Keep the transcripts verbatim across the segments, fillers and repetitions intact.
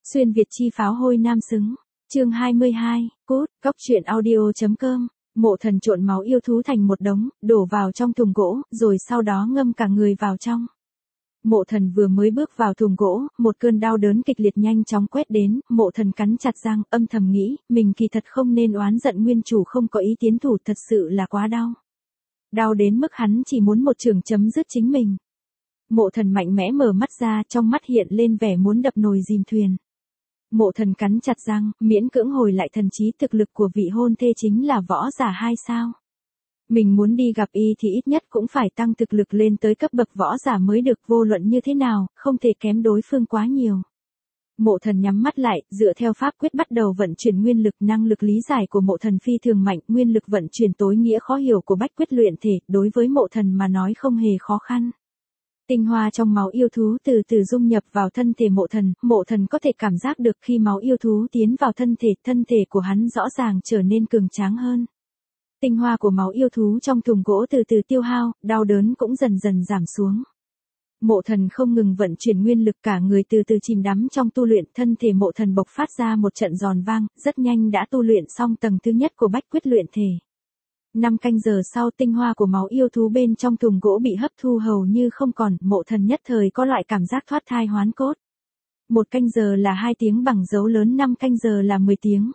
Xuyên Việt chi pháo hôi nam xứng. Chương hai mươi hai, cốt, cóc truyện audio.com. Mộ Thần trộn máu yêu thú thành một đống, đổ vào trong thùng gỗ, rồi sau đó ngâm cả người vào trong. Mộ Thần vừa mới bước vào thùng gỗ, một cơn đau đớn kịch liệt nhanh chóng quét đến, Mộ Thần cắn chặt răng, âm thầm nghĩ, mình kỳ thật không nên oán giận nguyên chủ không có ý tiến thủ, thật sự là quá đau. Đau đến mức hắn chỉ muốn một trường chấm dứt chính mình. Mộ Thần mạnh mẽ mở mắt ra, trong mắt hiện lên vẻ muốn đập nồi dìm thuyền. Mộ Thần cắn chặt răng, miễn cưỡng hồi lại thần trí, thực lực của vị hôn thê chính là võ giả hai sao. Mình muốn đi gặp y thì ít nhất cũng phải tăng thực lực lên tới cấp bậc võ giả mới được, vô luận như thế nào, không thể kém đối phương quá nhiều. Mộ Thần nhắm mắt lại, dựa theo pháp quyết bắt đầu vận chuyển nguyên lực, năng lực lý giải của Mộ Thần phi thường mạnh, nguyên lực vận chuyển tối nghĩa khó hiểu của bách quyết luyện thể, đối với Mộ Thần mà nói không hề khó khăn. Tinh hoa trong máu yêu thú từ từ dung nhập vào thân thể Mộ Thần, Mộ Thần có thể cảm giác được khi máu yêu thú tiến vào thân thể, thân thể của hắn rõ ràng trở nên cường tráng hơn. Tinh hoa của máu yêu thú trong thùng gỗ từ từ tiêu hao, đau đớn cũng dần dần giảm xuống. Mộ Thần không ngừng vận chuyển nguyên lực, cả người từ từ chìm đắm trong tu luyện, thân thể Mộ Thần bộc phát ra một trận giòn vang, rất nhanh đã tu luyện xong tầng thứ nhất của bách quyết luyện thể. Năm canh giờ sau, tinh hoa của máu yêu thú bên trong thùng gỗ bị hấp thu hầu như không còn, Mộ Thần nhất thời có loại cảm giác thoát thai hoán cốt. Một canh giờ là hai tiếng bằng dấu lớn, năm canh giờ là mười tiếng.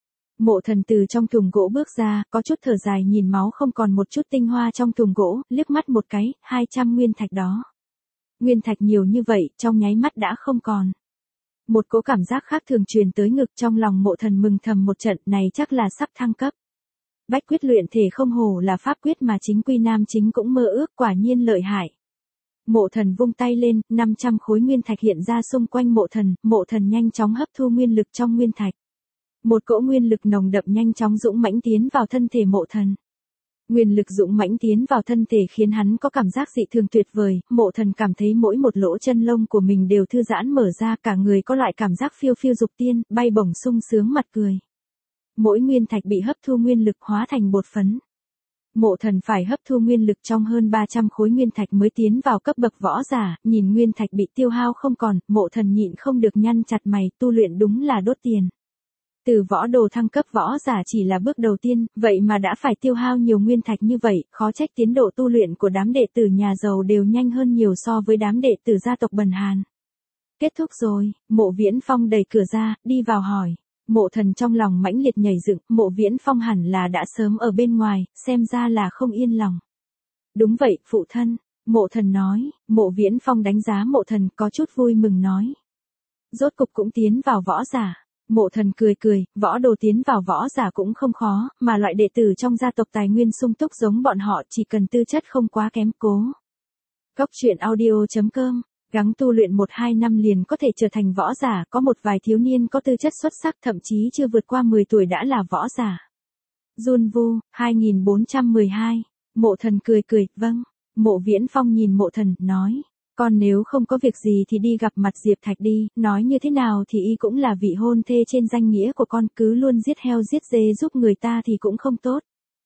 Mộ Thần từ trong thùng gỗ bước ra, có chút thở dài nhìn máu không còn một chút tinh hoa trong thùng gỗ, liếc mắt một cái, hai trăm nguyên thạch đó. Nguyên thạch nhiều như vậy, trong nháy mắt đã không còn. Một cỗ cảm giác khác thường truyền tới ngực, trong lòng Mộ Thần mừng thầm một trận, này chắc là sắp thăng cấp. Bách quyết luyện thể không hổ là pháp quyết mà chính Quy Nam chính cũng mơ ước, quả nhiên lợi hại. Mộ Thần vung tay lên, năm trăm khối nguyên thạch hiện ra xung quanh Mộ Thần, Mộ Thần nhanh chóng hấp thu nguyên lực trong nguyên thạch. Một cỗ nguyên lực nồng đậm nhanh chóng dũng mãnh tiến vào thân thể Mộ Thần. Nguyên lực dũng mãnh tiến vào thân thể khiến hắn có cảm giác dị thường tuyệt vời, Mộ Thần cảm thấy mỗi một lỗ chân lông của mình đều thư giãn mở ra, cả người có loại cảm giác phiêu phiêu dục tiên, bay bổng sung sướng mặt cười. Mỗi nguyên thạch bị hấp thu nguyên lực hóa thành bột phấn. Mộ Thần phải hấp thu nguyên lực trong hơn ba trăm khối nguyên thạch mới tiến vào cấp bậc võ giả, nhìn nguyên thạch bị tiêu hao không còn, Mộ Thần nhịn không được nhăn chặt mày, tu luyện đúng là đốt tiền. Từ võ đồ thăng cấp võ giả chỉ là bước đầu tiên, vậy mà đã phải tiêu hao nhiều nguyên thạch như vậy, khó trách tiến độ tu luyện của đám đệ tử nhà giàu đều nhanh hơn nhiều so với đám đệ tử gia tộc bần hàn. Kết thúc rồi, Mộ Viễn Phong đẩy cửa ra, đi vào hỏi. Mộ Thần trong lòng mãnh liệt nhảy dựng, Mộ Viễn Phong hẳn là đã sớm ở bên ngoài, xem ra là không yên lòng. Đúng vậy, phụ thân, Mộ Thần nói. Mộ Viễn Phong đánh giá Mộ Thần, có chút vui mừng nói. Rốt cục cũng tiến vào võ giả. Mộ Thần cười cười, võ đồ tiến vào võ giả cũng không khó, mà loại đệ tử trong gia tộc tài nguyên sung túc giống bọn họ chỉ cần tư chất không quá kém. Cố. Cóc truyện audio.com. Gắng tu luyện một hai năm liền có thể trở thành võ giả, có một vài thiếu niên có tư chất xuất sắc thậm chí chưa vượt qua mười tuổi đã là võ giả. Jun Vu, hai nghìn bốn trăm mười hai. Mộ Thần cười cười, vâng. Mộ Viễn Phong nhìn Mộ Thần, nói. Con nếu không có việc gì thì đi gặp mặt Diệp Thạch đi, nói như thế nào thì y cũng là vị hôn thê trên danh nghĩa của con, cứ luôn giết heo giết dê giúp người ta thì cũng không tốt.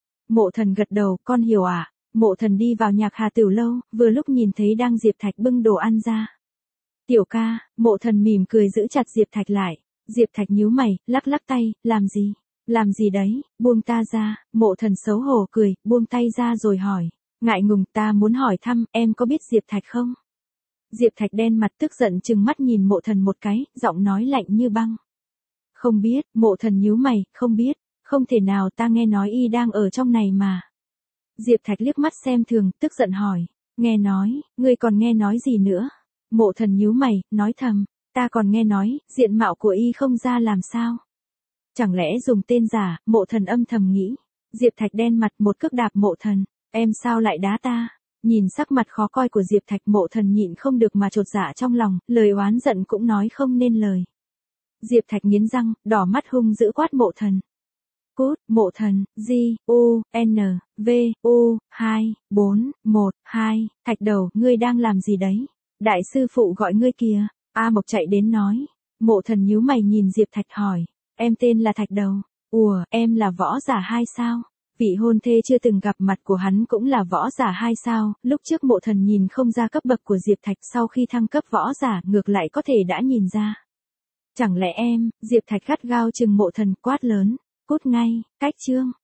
Mộ Thần gật đầu, con hiểu à. Mộ Thần đi vào Nhạc Hà Tiểu Lâu, vừa lúc nhìn thấy đang Diệp Thạch bưng đồ ăn ra. Tiểu ca, Mộ Thần mỉm cười giữ chặt Diệp Thạch lại. Diệp Thạch nhíu mày, lắc lắc tay, làm gì? Làm gì đấy, buông ta ra. Mộ Thần xấu hổ cười, buông tay ra rồi hỏi. Ngại ngùng, ta muốn hỏi thăm, em có biết Diệp Thạch không? Diệp Thạch đen mặt tức giận trừng mắt nhìn Mộ Thần một cái, giọng nói lạnh như băng. Không biết, Mộ Thần nhíu mày, không biết, không thể nào, ta nghe nói y đang ở trong này mà. Diệp Thạch liếc mắt xem thường, tức giận hỏi, nghe nói, ngươi còn nghe nói gì nữa? Mộ Thần nhíu mày, nói thầm, ta còn nghe nói, diện mạo của y không ra làm sao? Chẳng lẽ dùng tên giả? Mộ Thần âm thầm nghĩ. Diệp Thạch đen mặt, một cước đạp Mộ Thần, em sao lại đá ta? Nhìn sắc mặt khó coi của Diệp Thạch, Mộ Thần nhịn không được mà chột dạ trong lòng, lời oán giận cũng nói không nên lời. Diệp Thạch nghiến răng, đỏ mắt hung dữ quát Mộ Thần. Cút. Mộ Thần, G, U, N, V, U, hai, bốn, một, hai, Thạch Đầu, ngươi đang làm gì đấy? Đại sư phụ gọi ngươi kìa. A Mộc chạy đến nói. Mộ Thần nhíu mày nhìn Diệp Thạch hỏi, em tên là Thạch Đầu. Ủa, em là võ giả hai sao? Vị hôn thê chưa từng gặp mặt của hắn cũng là võ giả hai sao, lúc trước Mộ Thần nhìn không ra cấp bậc của Diệp Thạch, sau khi thăng cấp võ giả ngược lại có thể đã nhìn ra. Chẳng lẽ em, Diệp Thạch gắt gao chừng Mộ Thần, quát lớn, cút ngay, cách chương.